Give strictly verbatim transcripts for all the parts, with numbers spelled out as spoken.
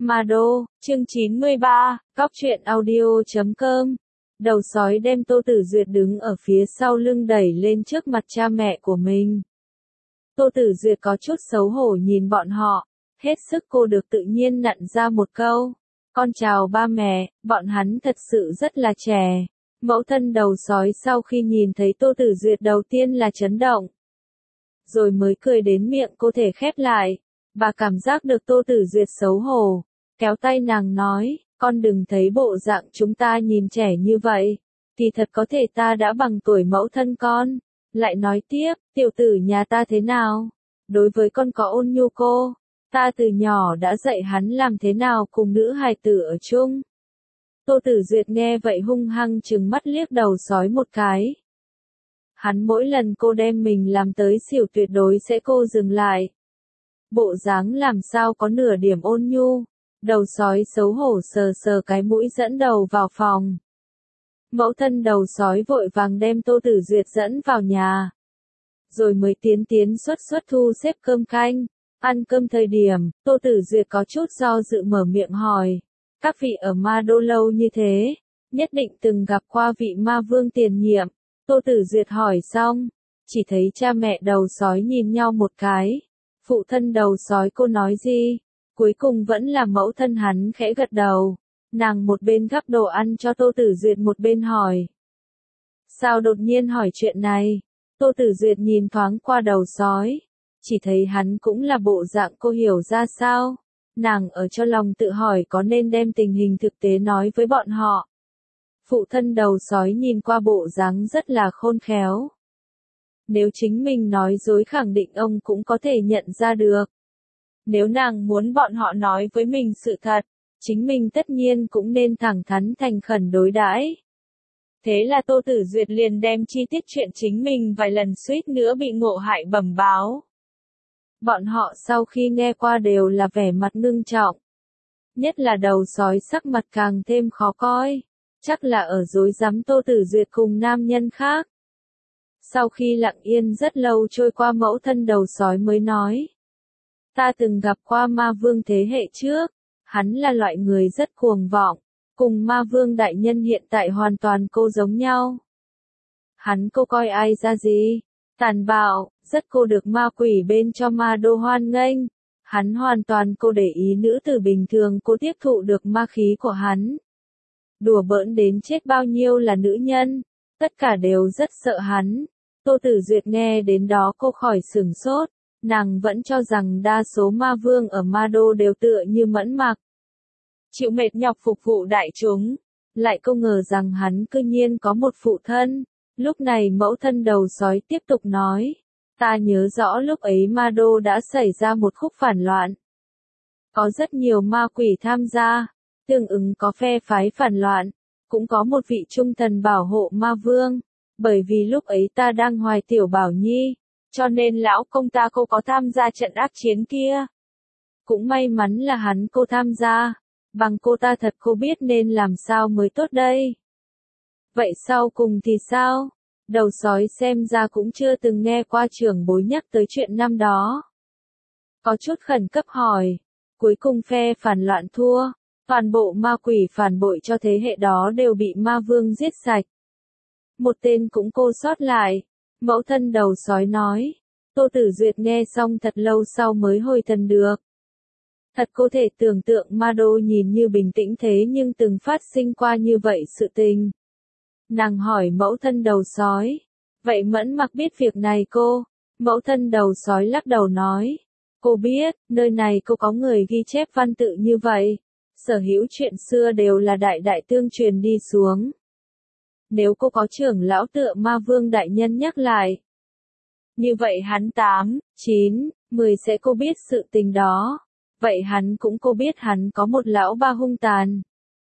Ma Đô, chương chín mươi ba, cóc truyện audio chấm com. Đầu sói đem Tô Tử Duyệt đứng ở phía sau lưng đẩy lên trước mặt cha mẹ của mình. Tô Tử Duyệt có chút xấu hổ nhìn bọn họ, hết sức cô được tự nhiên nặn ra một câu. Con chào ba mẹ, bọn hắn thật sự rất là trẻ. Mẫu thân đầu sói sau khi nhìn thấy Tô Tử Duyệt đầu tiên là chấn động. Rồi mới cười đến miệng cô thể khép lại. Bà cảm giác được Tô Tử Duyệt xấu hổ, kéo tay nàng nói, con đừng thấy bộ dạng chúng ta nhìn trẻ như vậy, thì thật có thể ta đã bằng tuổi mẫu thân con. Lại nói tiếp, tiểu tử nhà ta thế nào? Đối với con có ôn nhu cô, ta từ nhỏ đã dạy hắn làm thế nào cùng nữ hài tử ở chung. Tô Tử Duyệt nghe vậy hung hăng trừng mắt liếc đầu sói một cái. Hắn mỗi lần cô đem mình làm tới xỉu tuyệt đối sẽ cô dừng lại. Bộ dáng làm sao có nửa điểm ôn nhu, đầu sói xấu hổ sờ sờ cái mũi dẫn đầu vào phòng. Mẫu thân đầu sói vội vàng đem Tô Tử Duyệt dẫn vào nhà. Rồi mới tiến tiến xuất xuất thu xếp cơm canh, ăn cơm thời điểm, Tô Tử Duyệt có chút do dự mở miệng hỏi. Các vị ở Ma Đô lâu như thế, nhất định từng gặp qua vị ma vương tiền nhiệm. Tô Tử Duyệt hỏi xong, chỉ thấy cha mẹ đầu sói nhìn nhau một cái. Phụ thân đầu sói cô nói gì? Cuối cùng vẫn là mẫu thân hắn khẽ gật đầu. Nàng một bên gắp đồ ăn cho Tô Tử Duyệt một bên hỏi. Sao đột nhiên hỏi chuyện này? Tô Tử Duyệt nhìn thoáng qua đầu sói. Chỉ thấy hắn cũng là bộ dạng cô hiểu ra sao. Nàng ở cho lòng tự hỏi có nên đem tình hình thực tế nói với bọn họ. Phụ thân đầu sói nhìn qua bộ dáng rất là khôn khéo. Nếu chính mình nói dối khẳng định ông cũng có thể nhận ra được. Nếu nàng muốn bọn họ nói với mình sự thật, chính mình tất nhiên cũng nên thẳng thắn thành khẩn đối đãi. Thế là Tô Tử Duyệt liền đem chi tiết chuyện chính mình vài lần suýt nữa bị ngộ hại bẩm báo. Bọn họ sau khi nghe qua đều là vẻ mặt ngưng trọng. Nhất là đầu sói sắc mặt càng thêm khó coi. Chắc là ở dối rắm Tô Tử Duyệt cùng nam nhân khác. Sau khi lặng yên rất lâu trôi qua mẫu thân đầu sói mới nói. Ta từng gặp qua ma vương thế hệ trước, hắn là loại người rất cuồng vọng, cùng ma vương đại nhân hiện tại hoàn toàn cô giống nhau. Hắn cô coi ai ra gì? Tàn bạo, rất cô được ma quỷ bên cho Ma Đô hoan nghênh. Hắn hoàn toàn cô để ý nữ tử bình thường cô tiếp thụ được ma khí của hắn. Đùa bỡn đến chết bao nhiêu là nữ nhân, tất cả đều rất sợ hắn. Tô Tử Duyệt nghe đến đó cô khỏi sửng sốt, nàng vẫn cho rằng đa số ma vương ở Ma Đô đều tựa như Mẫn Mặc. Chịu mệt nhọc phục vụ đại chúng, lại không ngờ rằng hắn cư nhiên có một phụ thân. Lúc này mẫu thân đầu sói tiếp tục nói, ta nhớ rõ lúc ấy Ma Đô đã xảy ra một khúc phản loạn. Có rất nhiều ma quỷ tham gia, tương ứng có phe phái phản loạn, cũng có một vị trung thần bảo hộ ma vương. Bởi vì lúc ấy ta đang hoài tiểu bảo nhi, cho nên lão công ta cô có tham gia trận ác chiến kia. Cũng may mắn là hắn cô tham gia, bằng cô ta thật cô biết nên làm sao mới tốt đây. Vậy sau cùng thì sao? Đầu sói xem ra cũng chưa từng nghe qua trưởng bối nhắc tới chuyện năm đó. Có chút khẩn cấp hỏi, cuối cùng phe phản loạn thua, toàn bộ ma quỷ phản bội cho thế hệ đó đều bị ma vương giết sạch. Một tên cũng cô sót lại, mẫu thân đầu sói nói. Tô Tử Duyệt nghe xong thật lâu sau mới hồi thần được. Thật có thể tưởng tượng Ma Đô nhìn như bình tĩnh thế nhưng từng phát sinh qua như vậy sự tình. Nàng hỏi mẫu thân đầu sói, vậy Mẫn Mặc biết việc này cô? Mẫu thân đầu sói lắc đầu nói, cô biết, nơi này cô có người ghi chép văn tự như vậy. Sở hữu chuyện xưa đều là đại đại tương truyền đi xuống. Nếu cô có trưởng lão tựa ma vương đại nhân nhắc lại. Như vậy hắn tám, chín, mười sẽ cô biết sự tình đó. Vậy hắn cũng cô biết hắn có một lão ba hung tàn.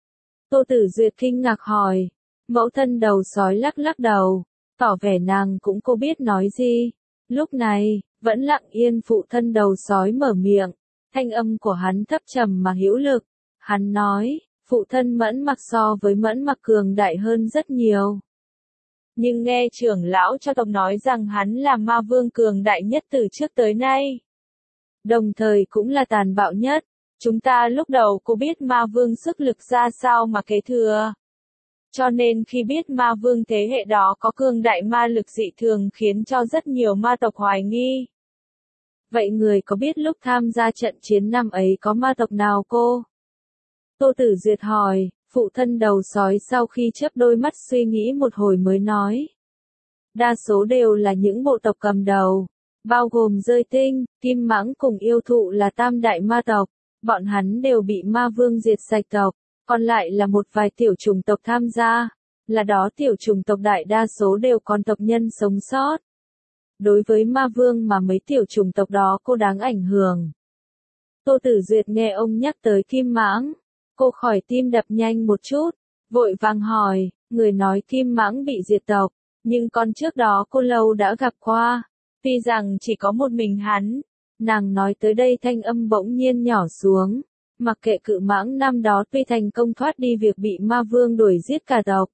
Tô Tử Duyệt kinh ngạc hỏi. Mẫu thân đầu sói lắc lắc đầu. Tỏ vẻ nàng cũng cô biết nói gì. Lúc này, vẫn lặng yên phụ thân đầu sói mở miệng. Thanh âm của hắn thấp trầm mà hữu lực. Hắn nói. Phụ thân Mẫn Mặc so với Mẫn Mặc cường đại hơn rất nhiều. Nhưng nghe trưởng lão cho tộc nói rằng hắn là ma vương cường đại nhất từ trước tới nay. Đồng thời cũng là tàn bạo nhất, Chúng ta lúc đầu cô biết ma vương sức lực ra sao mà kế thừa. Cho nên khi biết ma vương thế hệ đó có cường đại ma lực dị thường khiến cho rất nhiều ma tộc hoài nghi. Vậy người có biết lúc tham gia trận chiến năm ấy có ma tộc nào cô? Tô Tử Duyệt hỏi, phụ thân đầu sói sau khi chớp đôi mắt suy nghĩ một hồi mới nói. Đa số đều là những bộ tộc cầm đầu, bao gồm Rơi Tinh, Kim Mãng cùng Yêu Thụ là tam đại ma tộc, bọn hắn đều bị ma vương diệt sạch tộc, còn lại là một vài tiểu chủng tộc tham gia, là đó tiểu chủng tộc đại đa số đều còn tộc nhân sống sót. Đối với ma vương mà mấy tiểu chủng tộc đó cô đáng ảnh hưởng. Tô Tử Duyệt nghe ông nhắc tới Kim Mãng, cô khỏi tim đập nhanh một chút, vội vàng hỏi, người nói Kim Mãng bị diệt tộc, nhưng con trước đó cô lâu đã gặp qua, tuy rằng chỉ có một mình hắn. Nàng nói tới đây thanh âm bỗng nhiên nhỏ xuống, mặc kệ Cự Mãng năm đó tuy thành công thoát đi việc bị ma vương đuổi giết cả tộc.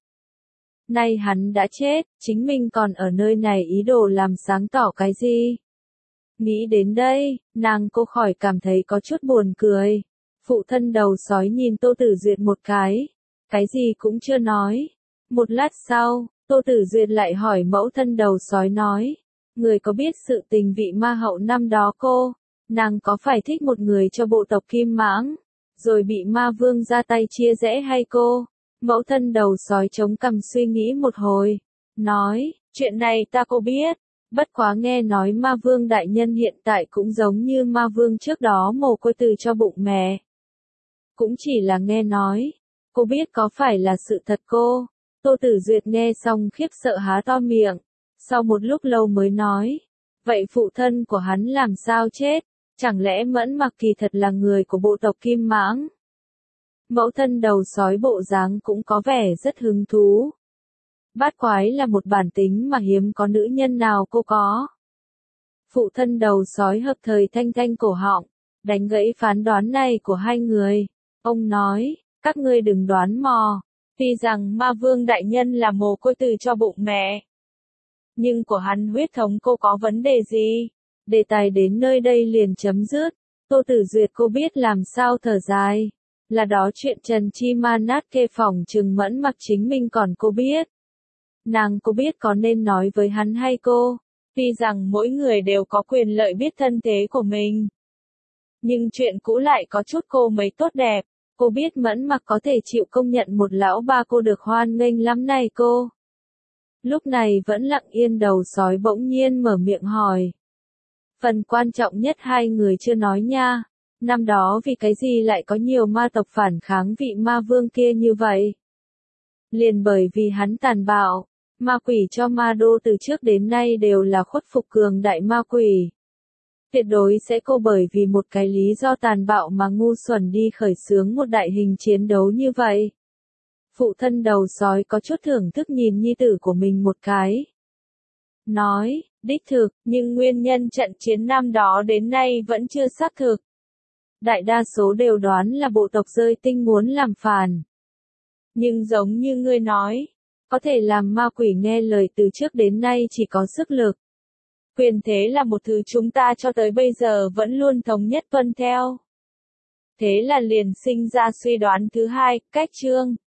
Nay hắn đã chết, chính mình còn ở nơi này ý đồ làm sáng tỏ cái gì? Nghĩ đến đây, nàng cô khỏi cảm thấy có chút buồn cười. Phụ thân đầu sói nhìn Tô Tử Duyệt một cái, cái gì cũng chưa nói. Một lát sau, Tô Tử Duyệt lại hỏi mẫu thân đầu sói nói, người có biết sự tình vị ma hậu năm đó cô, nàng có phải thích một người cho bộ tộc Kim Mãng, rồi bị ma vương ra tay chia rẽ hay cô? Mẫu thân đầu sói chống cằm suy nghĩ một hồi, nói, chuyện này ta cô biết, bất quá nghe nói ma vương đại nhân hiện tại cũng giống như ma vương trước đó mồ côi từ cho bụng mẹ. Cũng chỉ là nghe nói, cô biết có phải là sự thật cô? Tô Tử Duyệt nghe xong khiếp sợ há to miệng, sau một lúc lâu mới nói, vậy phụ thân của hắn làm sao chết, chẳng lẽ Mẫn Mặc kỳ thật là người của bộ tộc Kim Mãng? Mẫu thân đầu sói bộ dáng cũng có vẻ rất hứng thú. Bát quái là một bản tính mà hiếm có nữ nhân nào cô có. Phụ thân đầu sói hợp thời thanh thanh cổ họng, đánh gãy phán đoán này của hai người. Ông nói, các ngươi đừng đoán mò, tuy rằng ma vương đại nhân là mồ côi từ cho bụng mẹ. Nhưng của hắn huyết thống cô có vấn đề gì? Đề tài đến nơi đây liền chấm dứt. Tô Tử Duyệt cô biết làm sao thở dài. Là đó chuyện Trần Chi Ma nát kê phòng chừng Mẫn Mặc chính mình còn cô biết. Nàng cô biết có nên nói với hắn hay cô? Tuy rằng mỗi người đều có quyền lợi biết thân thế của mình. Nhưng chuyện cũ lại có chút cô mấy tốt đẹp. Cô biết Mẫn Mặc có thể chịu công nhận một lão ba cô được hoan nghênh lắm này cô. Lúc này vẫn lặng yên đầu sói bỗng nhiên mở miệng hỏi. Phần quan trọng nhất hai người chưa nói nha. Năm đó vì cái gì lại có nhiều ma tộc phản kháng vị ma vương kia như vậy? Liền bởi vì hắn tàn bạo, ma quỷ cho ma đô từ trước đến nay đều là khuất phục cường đại ma quỷ. Tuyệt đối sẽ cô bởi vì một cái lý do tàn bạo mà ngu xuẩn đi khởi xướng một đại hình chiến đấu như vậy. Phụ thân đầu sói có chút thưởng thức nhìn nhi tử của mình một cái. Nói, đích thực, nhưng nguyên nhân trận chiến năm đó đến nay vẫn chưa xác thực. Đại đa số đều đoán là bộ tộc Rơi Tinh muốn làm phản. Nhưng giống như ngươi nói, có thể làm ma quỷ nghe lời từ trước đến nay chỉ có sức lực. Quyền thế là một thứ chúng ta cho tới bây giờ vẫn luôn thống nhất tuân theo. Thế là liền sinh ra suy đoán thứ hai, cách chương.